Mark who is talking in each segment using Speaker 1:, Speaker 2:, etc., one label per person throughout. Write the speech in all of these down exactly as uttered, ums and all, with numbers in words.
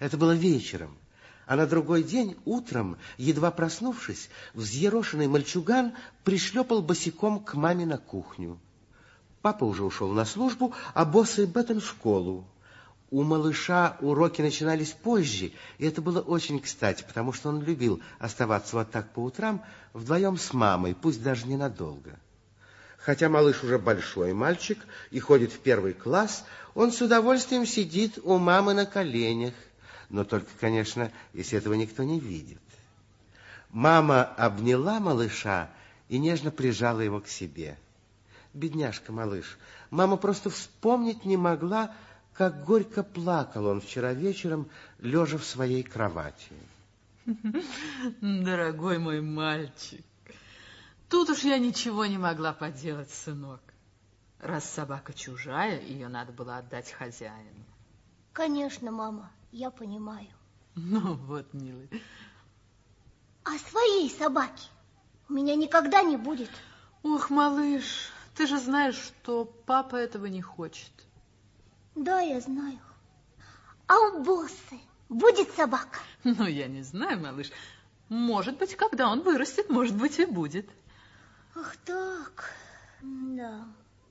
Speaker 1: Это было вечером. А на другой день, утром, едва проснувшись, взъерошенный мальчуган пришлепал босиком к маме на кухню. Папа уже ушел на службу, а босс и Беттон в школу. У малыша уроки начинались позже, и это было очень кстати, потому что он любил оставаться вот так по утрам вдвоем с мамой, пусть даже ненадолго. Хотя малыш уже большой мальчик и ходит в первый класс, он с удовольствием сидит у мамы на коленях. Но только, конечно, если этого никто не видит. Мама обняла малыша и нежно прижала его к себе. Бедняжка малыш, мама просто вспомнить не могла, как горько плакал он вчера вечером, лежа в своей кровати.
Speaker 2: Дорогой мой мальчик, тут уж я ничего не могла поделать, сынок. Раз собака чужая, ее надо было отдать хозяину.
Speaker 3: Конечно, мама, я понимаю.
Speaker 2: Ну вот, милый.
Speaker 3: А своей собаки у меня никогда не будет.
Speaker 2: Ох, малыш, ты же знаешь, что папа этого не хочет.
Speaker 3: Да, я знаю. А у босса будет собака?
Speaker 2: Ну, я не знаю, малыш. Может быть, когда он вырастет, может быть, и будет.
Speaker 3: Ах так, да.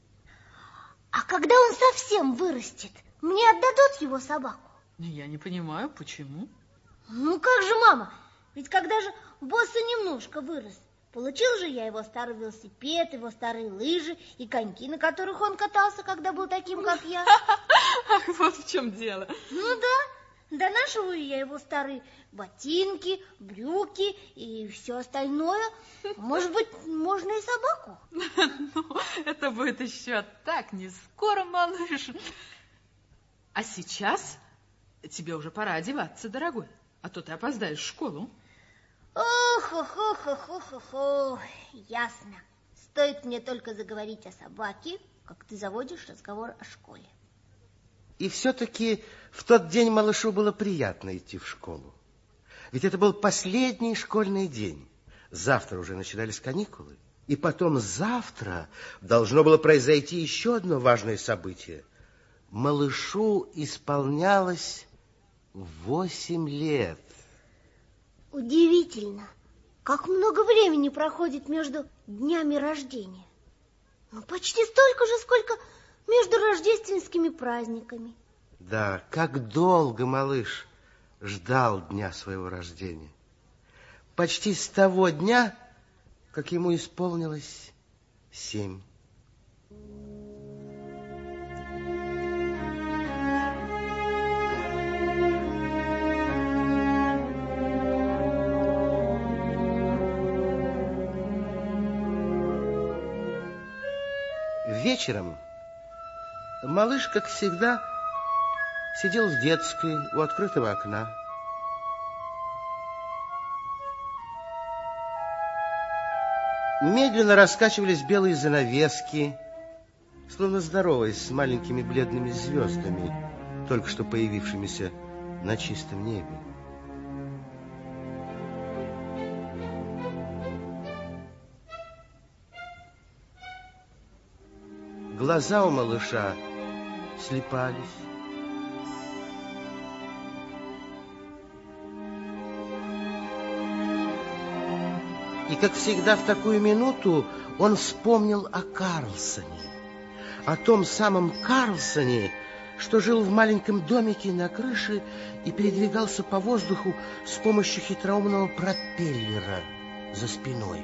Speaker 3: А когда он совсем вырастет, мне отдадут его собаку?
Speaker 2: Я не понимаю, почему.
Speaker 3: Ну, как же, мама? Ведь когда же босс немножко вырос, получил же я его старый велосипед, его старые лыжи и коньки, на которых он катался, когда был таким, как я.
Speaker 2: Ах, вот в чем дело.
Speaker 3: Ну да, донашиваю я его старые ботинки, брюки и все остальное. Может быть, можно и собаку?
Speaker 2: Ну, это будет еще так не скоро, малыш. А сейчас тебе уже пора одеваться, дорогой, а то ты опоздаешь в школу.
Speaker 3: Ох, ох, ох, ох, ох, ох, ох, ясно. Стоит мне только заговорить о собаке, как ты заводишь разговор о школе.
Speaker 1: И все-таки в тот день малышу было приятно идти в школу. Ведь это был последний школьный день. Завтра уже начинались каникулы. И потом завтра должно было произойти еще одно важное событие. Малышу исполнялось восемь лет.
Speaker 3: Удивительно, как много времени проходит между днями рождения. Ну, почти столько же, сколько между рождественскими праздниками.
Speaker 1: Да, как долго малыш ждал дня своего рождения. Почти с того дня, как ему исполнилось семь. Вечером малыш, как всегда, сидел в детской у открытого окна. Медленно раскачивались белые занавески, словно здороваясь с маленькими бледными звездами, только что появившимися на чистом небе. Глаза у малыша слепались. И, как всегда, в такую минуту он вспомнил о Карлсоне, о том самом Карлсоне, что жил в маленьком домике на крыше и передвигался по воздуху с помощью хитроумного пропеллера за спиной.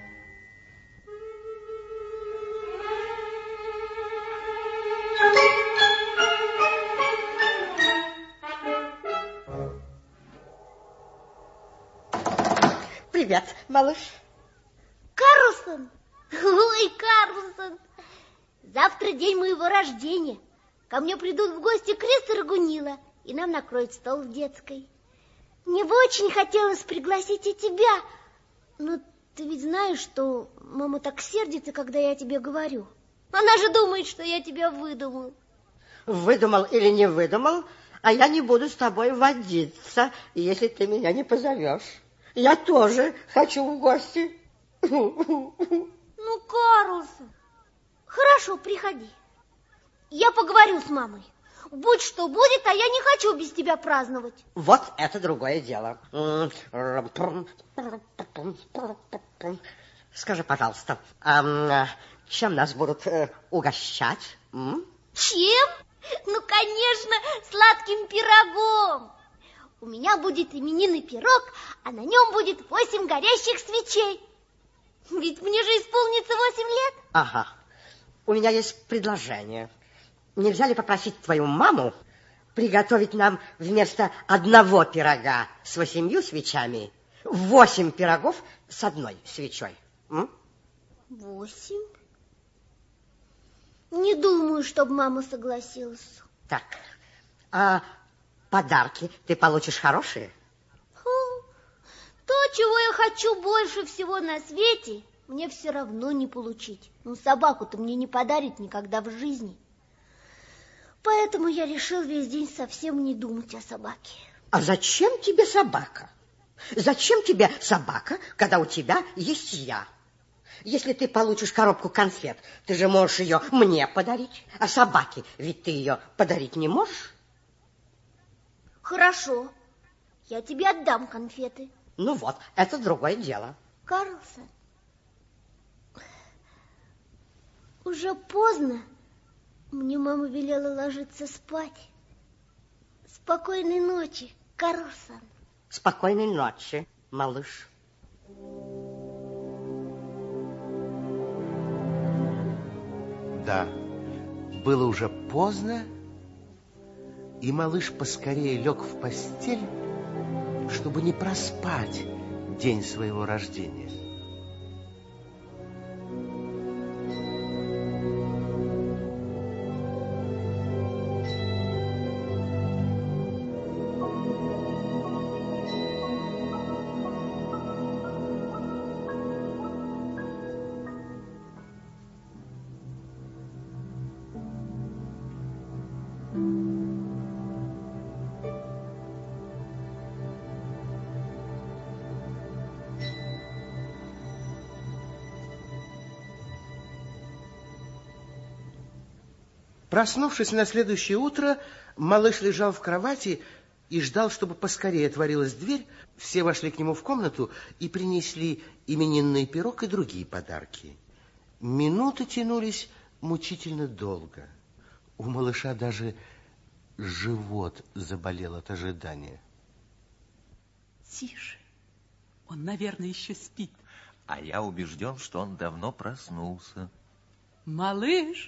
Speaker 4: Привет, малыш.
Speaker 3: Карлсон! Ой, Карлсон! Завтра день моего рождения. Ко мне придут в гости Крис и Рагунила, и нам накроют стол в детской. Мне бы очень хотелось пригласить и тебя, но ты ведь знаешь, что мама так сердится, когда я тебе говорю. Она же думает, что я тебя выдумал.
Speaker 4: Выдумал или не выдумал, а я не буду с тобой водиться, если ты меня не позовешь. Я тоже хочу в гости.
Speaker 3: Ну, Карлсон, хорошо, приходи. Я поговорю с мамой. Будь что будет, а я не хочу без тебя праздновать.
Speaker 4: Вот это другое дело. Скажи, пожалуйста, а чем нас будут э, угощать? М?
Speaker 3: Чем? Ну, конечно, сладким пирогом. У меня будет именинный пирог, а на нем будет восемь горящих свечей. Ведь мне же исполнится восемь лет.
Speaker 4: Ага. У меня есть предложение. Нельзя ли попросить твою маму приготовить нам вместо одного пирога с восемью свечами восемь пирогов с одной свечой? М?
Speaker 3: Восемь? Не думаю, чтобы мама согласилась.
Speaker 4: Так, а подарки ты получишь хорошие?
Speaker 3: Хм, то, чего я хочу больше всего на свете, мне все равно не получить. Ну, собаку-то мне не подарит никогда в жизни. Поэтому я решил весь день совсем не думать о собаке.
Speaker 4: А зачем тебе собака? Зачем тебе собака, когда у тебя есть я? Если ты получишь коробку конфет, ты же можешь ее мне подарить. А собаке ведь ты ее подарить не можешь.
Speaker 3: Хорошо, я тебе отдам конфеты.
Speaker 4: Ну вот, это другое дело.
Speaker 3: Карлсон, уже поздно. Мне мама велела ложиться спать. Спокойной ночи, Карлсон.
Speaker 4: Спокойной ночи, малыш.
Speaker 1: Да, было уже поздно, и малыш поскорее лег в постель, чтобы не проспать день своего рождения. Проснувшись на следующее утро, малыш лежал в кровати и ждал, чтобы поскорее отворилась дверь. Все вошли к нему в комнату и принесли именинный пирог и другие подарки. Минуты тянулись мучительно долго. У малыша даже живот заболел от ожидания.
Speaker 2: Тише, он, наверное, еще спит.
Speaker 5: А я убежден, что он давно проснулся.
Speaker 2: Малыш!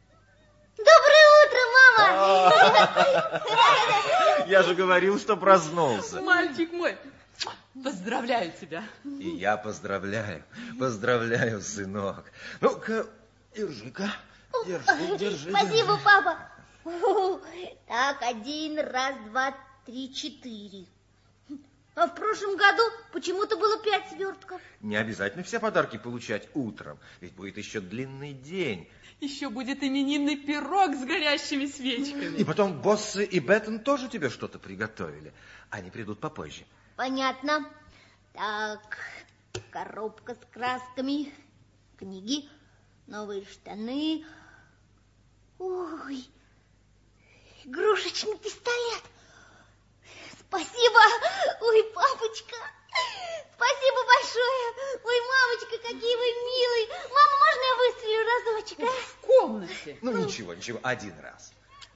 Speaker 3: Доброе утро, мама!
Speaker 5: Я же говорил, что проснулся.
Speaker 2: Мальчик мой, поздравляю тебя.
Speaker 5: И я поздравляю, поздравляю, сынок. Ну-ка, держи-ка, держи, держи.
Speaker 3: Спасибо, папа. Так, один, раз, два, три, четыре. А в прошлом году почему-то было пять свертков.
Speaker 5: Не обязательно все подарки получать утром, ведь будет еще длинный день.
Speaker 2: Еще будет именинный пирог с горящими свечками.
Speaker 5: И потом Боссы и Беттон тоже тебе что-то приготовили. Они придут попозже.
Speaker 3: Понятно. Так, коробка с красками, книги, новые штаны. Ой, игрушечный пистолет. Спасибо. Ой, папочка. Спасибо большое. Ой, мамочка, какие вы милые. Мама, можно я выстрелю разочек, а?
Speaker 2: В комнате.
Speaker 5: Ну, ничего, ничего, один раз.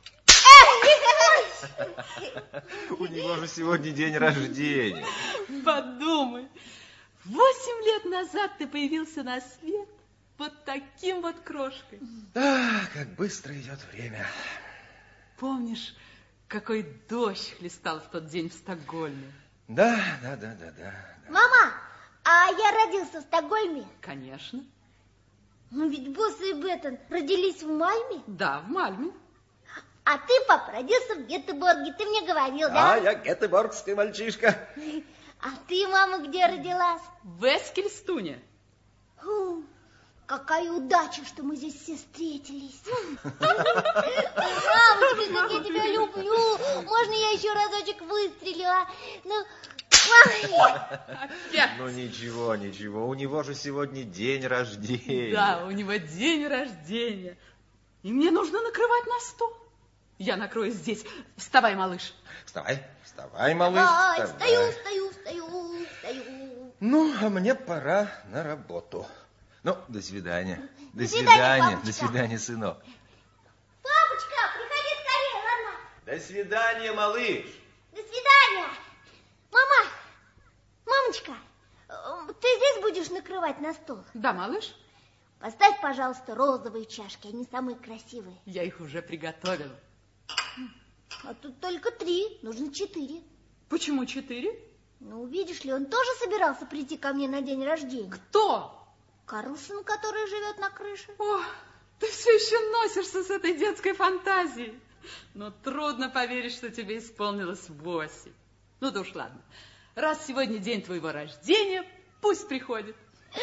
Speaker 5: У него же сегодня день рождения.
Speaker 2: Подумай, восемь лет назад ты появился на свет вот таким вот крошкой.
Speaker 5: А, как быстро идет время.
Speaker 2: Помнишь, какой дождь хлестал в тот день в Стокгольме?
Speaker 5: Да, да, да, да, да.
Speaker 3: Мама, а я родился в Стокгольме?
Speaker 2: Конечно.
Speaker 3: Ну ведь Босс и Беттон родились в Мальме.
Speaker 2: Да, в Мальме.
Speaker 3: А ты, папа, родился в Гетеборге, ты мне говорил, да?
Speaker 5: А, я гетеборгский мальчишка.
Speaker 3: А ты, мама, где родилась?
Speaker 2: В Эскильстуне.
Speaker 3: Фу, какая удача, что мы здесь все встретились. Мамочка, как я тебя люблю. Можно я еще разочек выстрелю, а? Ну...
Speaker 2: Опять.
Speaker 5: Ну ничего, ничего, у него же сегодня день рождения.
Speaker 2: Да, у него день рождения. И мне нужно накрывать на стол. Я накрою здесь. Вставай, малыш.
Speaker 5: Вставай, вставай, малыш.
Speaker 3: Давай,
Speaker 5: вставай.
Speaker 3: встаю, встаю, встаю, встаю.
Speaker 5: Ну, а мне пора на работу. Ну, до свидания. До,
Speaker 3: До свидания,
Speaker 5: свидания,
Speaker 3: папочка.
Speaker 5: до свидания, сынок.
Speaker 3: Папочка, приходи скорее, ладно?
Speaker 5: До свидания, малыш.
Speaker 3: До свидания. Мама, мамочка, э, ты здесь будешь накрывать на стол?
Speaker 2: Да, малыш?
Speaker 3: Поставь, пожалуйста, розовые чашки, они самые красивые.
Speaker 2: Я их уже приготовила.
Speaker 3: А тут только три, нужно четыре.
Speaker 2: Почему четыре?
Speaker 3: Ну, видишь ли, он тоже собирался прийти ко мне на день рождения.
Speaker 2: Кто?
Speaker 3: Карлсон, который живет на крыше.
Speaker 2: О, ты все еще носишься с этой детской фантазией. Но трудно поверить, что тебе исполнилось восемь. Ну да уж ладно. Раз сегодня день твоего рождения, пусть приходит.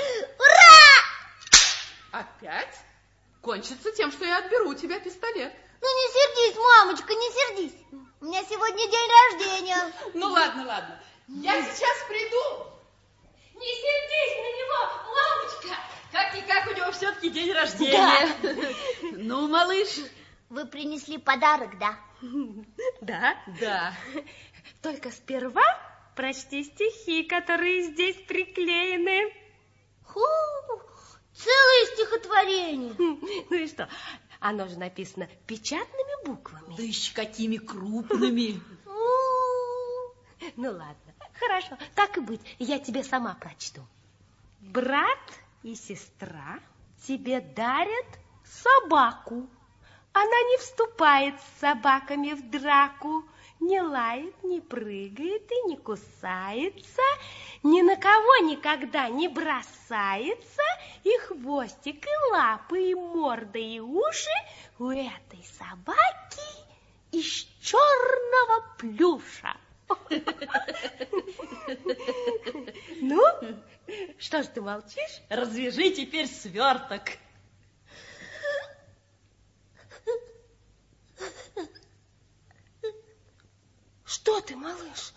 Speaker 3: Ура!
Speaker 2: Опять? Кончится тем, что я отберу у тебя пистолет.
Speaker 3: Ну, не сердись, мамочка, не сердись. У меня сегодня день рождения.
Speaker 2: Ну ладно, ладно. Я сейчас приду.
Speaker 6: Не сердись на него, мамочка. Как-никак у него все-таки день рождения.
Speaker 3: Да.
Speaker 2: Ну, малыш.
Speaker 3: Вы принесли подарок, да?
Speaker 6: Да?
Speaker 2: Да.
Speaker 6: Только сперва прочти стихи, которые здесь приклеены.
Speaker 3: Ху, целое стихотворение.
Speaker 6: Ну и что? Оно же написано печатными буквами.
Speaker 2: Да еще какими крупными.
Speaker 6: Ну ладно, хорошо, так и быть, я тебе сама прочту. Брат и сестра тебе дарят собаку. Она не вступает с собаками в драку, не лает, не прыгает и не кусается, ни на кого никогда не бросается, и хвостик, и лапы, и морда, и уши у этой собаки из черного плюша. Ну, что ж ты молчишь?
Speaker 2: Развяжи теперь сверток.
Speaker 6: Что ты, малыш?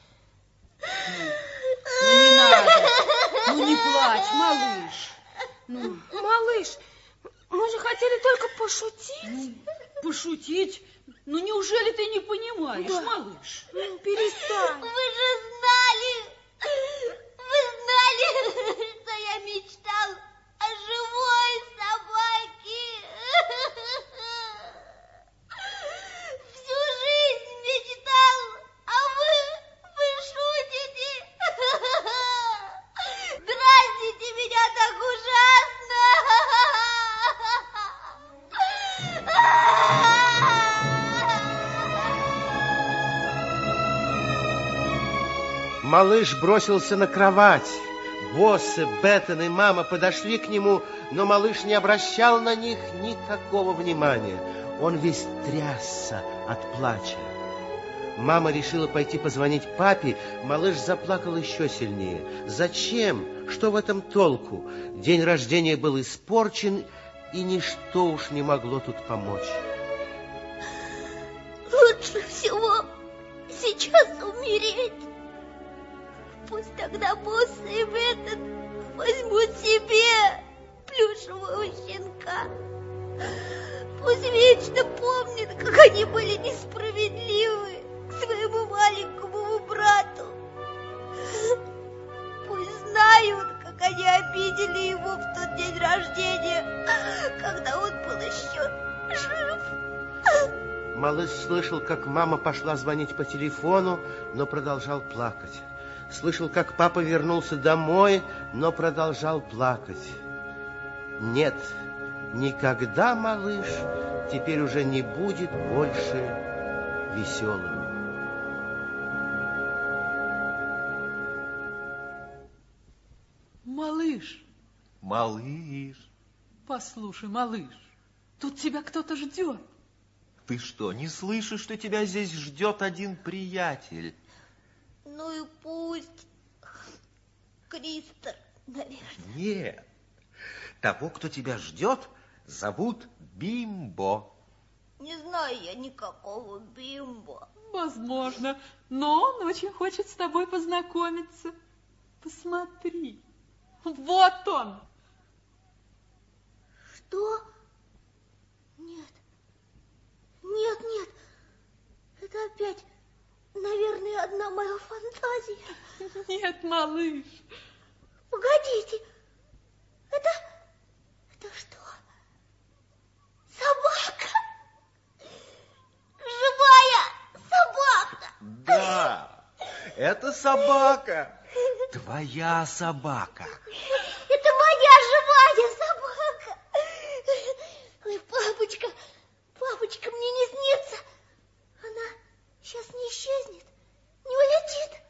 Speaker 2: Ну, не надо. Ну, не плачь, малыш.
Speaker 6: Ну, малыш, мы же хотели только пошутить.
Speaker 2: Ну, пошутить? Ну, неужели ты не понимаешь,
Speaker 6: Да.
Speaker 2: малыш?
Speaker 6: Ну, перестань.
Speaker 3: Вы же знали, вы знали, что я мечтал о живой собаке. Всю жизнь мечтал, а вы, вы шутите. Дразните меня так ужасно.
Speaker 1: Малыш бросился на кровать. Боссы, Беттон и мама подошли к нему, но малыш не обращал на них никакого внимания. Он весь трясся от плача. Мама решила пойти позвонить папе. Малыш заплакал еще сильнее. Зачем? Что в этом толку? День рождения был испорчен, и ничто уж не могло тут помочь.
Speaker 3: Лучше всего сейчас умереть. Пусть тогда боссы и Беттон возьмут себе плюшевого щенка. Пусть вечно помнят, как они были несправедливы к своему маленькому брату. Пусть знают, как они обидели его в тот день рождения, когда он был еще жив.
Speaker 1: Малыш слышал, как мама пошла звонить по телефону, но продолжал плакать. Слышал, как папа вернулся домой, но продолжал плакать. Нет, никогда малыш теперь уже не будет больше веселым.
Speaker 2: Малыш,
Speaker 5: Малыш,
Speaker 2: послушай, малыш, тут тебя кто-то ждет.
Speaker 5: ты что, не слышишь, что тебя здесь ждет один приятель?
Speaker 3: Ну и пусть. Кристер, наверное.
Speaker 5: Нет, того, кто тебя ждет, зовут Бимбо.
Speaker 3: Не знаю я никакого Бимбо.
Speaker 2: Возможно, но он очень хочет с тобой познакомиться. Посмотри, вот он.
Speaker 3: Что? Нет. Нет, нет. Это опять, наверное, одна моя фантазия.
Speaker 2: Нет, малыш.
Speaker 3: Погодите, это, это что? Собака? Живая собака?
Speaker 5: Да, это собака. Твоя собака.
Speaker 3: Это моя живая собака. Ой, папочка, папочка, мне не снится. Она сейчас не исчезнет, не улетит.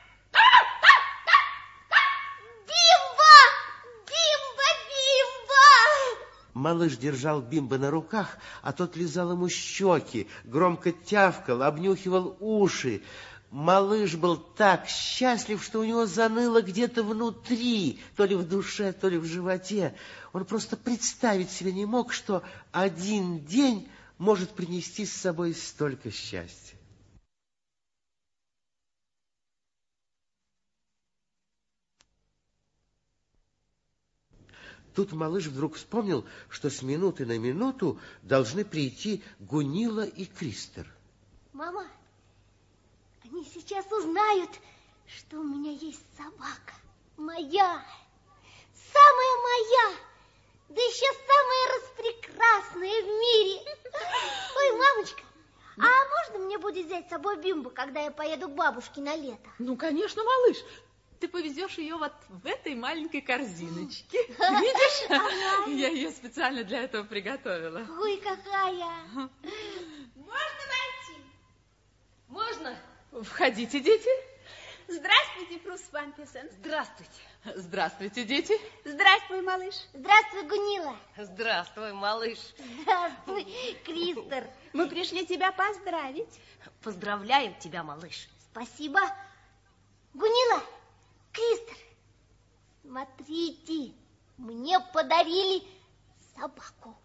Speaker 3: Бимба! Бимба! Бимба!
Speaker 1: Малыш держал Бимба на руках, а тот лизал ему щеки, громко тявкал, обнюхивал уши. Малыш был так счастлив, что у него заныло где-то внутри, то ли в душе, то ли в животе. Он просто представить себе не мог, что один день может принести с собой столько счастья. Тут малыш вдруг вспомнил, что с минуты на минуту должны прийти Гунила и Кристер.
Speaker 3: Мама, они сейчас узнают, что у меня есть собака. Моя, самая моя, да еще самая распрекрасная в мире. Ой, мамочка, а можно мне будет взять с собой Бимбу, когда я поеду к бабушке на лето?
Speaker 2: Ну, конечно, малыш. Ты повезешь ее вот в этой маленькой корзиночке. Видишь? Я ее специально для этого приготовила.
Speaker 3: Ой, какая!
Speaker 7: Можно войти?
Speaker 6: Можно?
Speaker 2: Входите, дети.
Speaker 7: Здравствуйте, Фрус Вамписен.
Speaker 6: Здравствуйте.
Speaker 2: Здравствуйте, дети.
Speaker 7: Здравствуй, малыш.
Speaker 3: Здравствуй, Гунила.
Speaker 6: Здравствуй, малыш.
Speaker 3: Здравствуй, Кристер.
Speaker 7: Мы пришли тебя поздравить.
Speaker 6: Поздравляем тебя, малыш.
Speaker 3: Спасибо. Гунила, Кристер, смотрите, мне подарили собаку.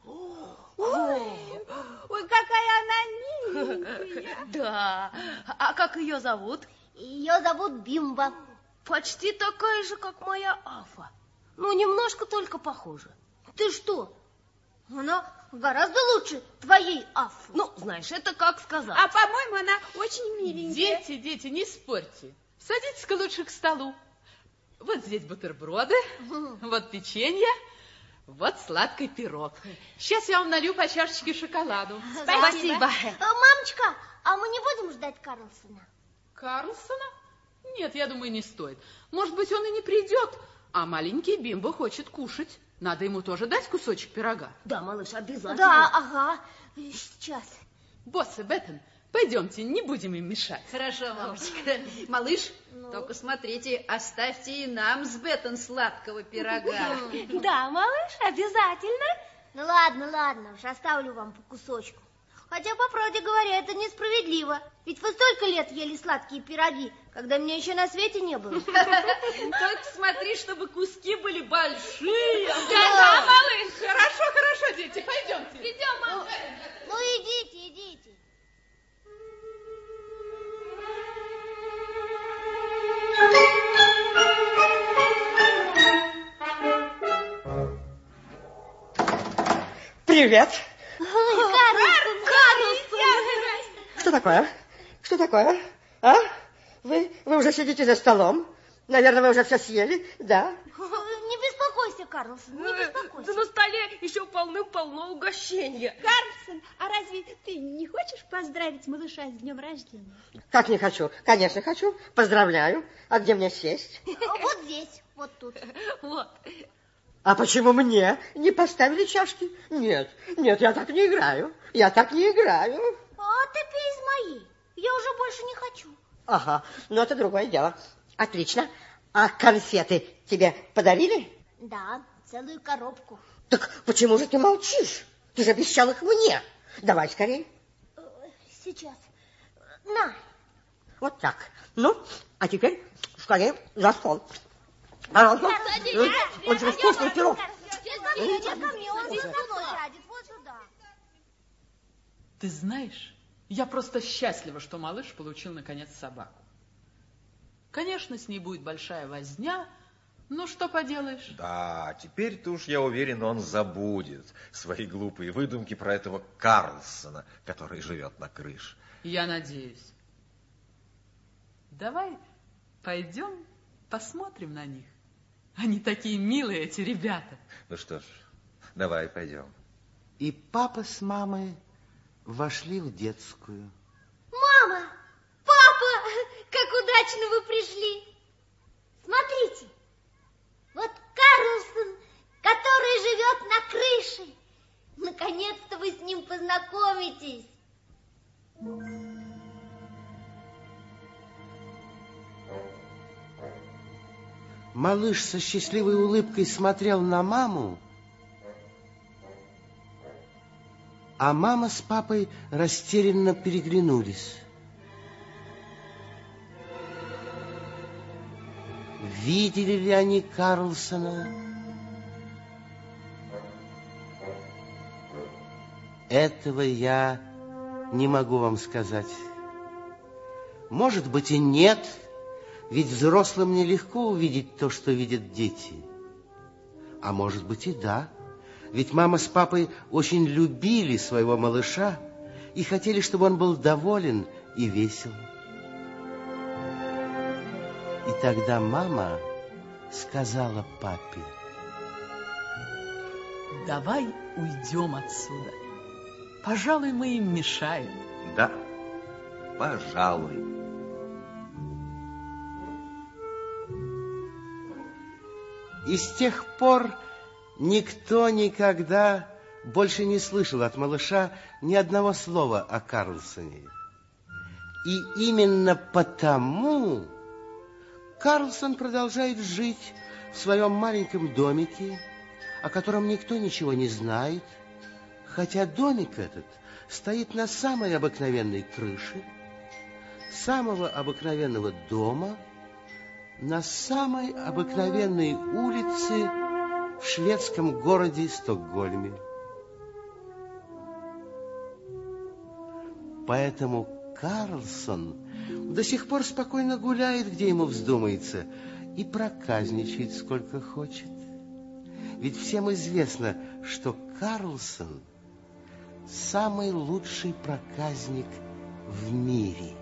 Speaker 7: Ой, какая она миленькая.
Speaker 6: Да. А как ее зовут?
Speaker 3: Ее зовут Бимба.
Speaker 6: Почти такая же, как моя Афа. Ну, немножко только похожа.
Speaker 3: Ты что? Она гораздо лучше твоей Афы.
Speaker 6: Ну, знаешь, это как сказать.
Speaker 7: А, по-моему, она очень миленькая.
Speaker 2: Дети, дети, не спорьте. Садитесь-ка лучше к столу. Вот здесь бутерброды, вот печенье, вот сладкий пирог. Сейчас я вам налью по чашечке шоколаду.
Speaker 6: Спасибо.
Speaker 3: А, мамочка, а мы не будем ждать Карлсона?
Speaker 2: Карлсона? Нет, я думаю, не стоит. Может быть, он и не придет, а маленький Бимбо хочет кушать. Надо ему тоже дать кусочек пирога.
Speaker 6: Да, малыш, обязательно.
Speaker 3: Да, ага, сейчас.
Speaker 2: Босс и Беттон, пойдемте, не будем им мешать.
Speaker 8: Хорошо, мамочка. Малыш,
Speaker 3: Ну?
Speaker 8: только смотрите, оставьте и нам с Беттон сладкого пирога.
Speaker 6: Да, малыш, обязательно.
Speaker 3: Ну ладно, ладно, уж оставлю вам по кусочку. Хотя, по правде говоря, это несправедливо. Ведь вы столько лет ели сладкие пироги, когда меня еще на свете не было.
Speaker 8: Только смотри, чтобы куски были большие.
Speaker 2: Да, малыш, хорошо, хорошо, дети, пойдемте.
Speaker 8: Идем, мама.
Speaker 3: Ну, идите, идите.
Speaker 4: Привет.
Speaker 3: Ой, Карлсон, Карлсон.
Speaker 4: Что такое? Что такое? А? Вы, вы уже сидите за столом? Наверное, вы уже все съели, да?
Speaker 3: Не беспокойся, Карлсон, не беспокойся.
Speaker 6: Да на столе еще полным-полно угощения.
Speaker 7: Карлсон, а разве ты не хочешь поздравить малыша с днем рождения?
Speaker 4: Как не хочу? Конечно, хочу. Поздравляю. А где мне сесть?
Speaker 3: Вот здесь, вот тут.
Speaker 6: Вот.
Speaker 4: А почему мне не поставили чашки? Нет, нет, я так не играю. Я так не играю.
Speaker 3: А ты пей из моей. Я уже больше не хочу.
Speaker 4: Ага, но это другое дело. Отлично. А конфеты тебе подарили?
Speaker 3: Да, целую коробку.
Speaker 4: Так почему же ты молчишь? Ты же обещал их мне. Давай скорее.
Speaker 3: Сейчас. На.
Speaker 4: Вот так. Ну, а теперь скорее за стол. Пожалуйста. Очень вкусный пирог.
Speaker 3: Нет, ко мне, он здесь со мной сядет, вот сюда.
Speaker 2: Ты знаешь, я просто счастлива, что малыш получил, наконец, собаку. Конечно, с ней будет большая возня, но что поделаешь?
Speaker 5: Да, теперь-то уж, я уверен, он забудет свои глупые выдумки про этого Карлсона, который живет на крыше.
Speaker 2: Я надеюсь. Давай пойдем посмотрим на них. Они такие милые, эти ребята.
Speaker 5: Ну что ж, давай пойдем.
Speaker 1: И папа с мамой вошли в детскую.
Speaker 3: Мама! Папа! Как удачно вы пришли! Смотрите, вот Карлсон, который живет на крыше. Наконец-то вы с ним познакомитесь.
Speaker 1: Малыш со счастливой улыбкой смотрел на маму, а мама с папой растерянно переглянулись. Видели ли они Карлсона? Этого я не могу вам сказать. Может быть и нет, ведь взрослым нелегко увидеть то, что видят дети. А может быть и да, ведь мама с папой очень любили своего малыша и хотели, чтобы он был доволен и весел. И тогда мама сказала папе:
Speaker 2: давай уйдем отсюда. Пожалуй, мы им мешаем.
Speaker 5: Да, пожалуй.
Speaker 1: И с тех пор никто никогда больше не слышал от малыша ни одного слова о Карлсоне. И именно потому Карлсон продолжает жить в своем маленьком домике, о котором никто ничего не знает, хотя домик этот стоит на самой обыкновенной крыше, самого обыкновенного дома, на самой обыкновенной улице в шведском городе Стокгольме. Поэтому Карлсон до сих пор спокойно гуляет, где ему вздумается, и проказничает сколько хочет. Ведь всем известно, что Карлсон самый лучший проказник в мире.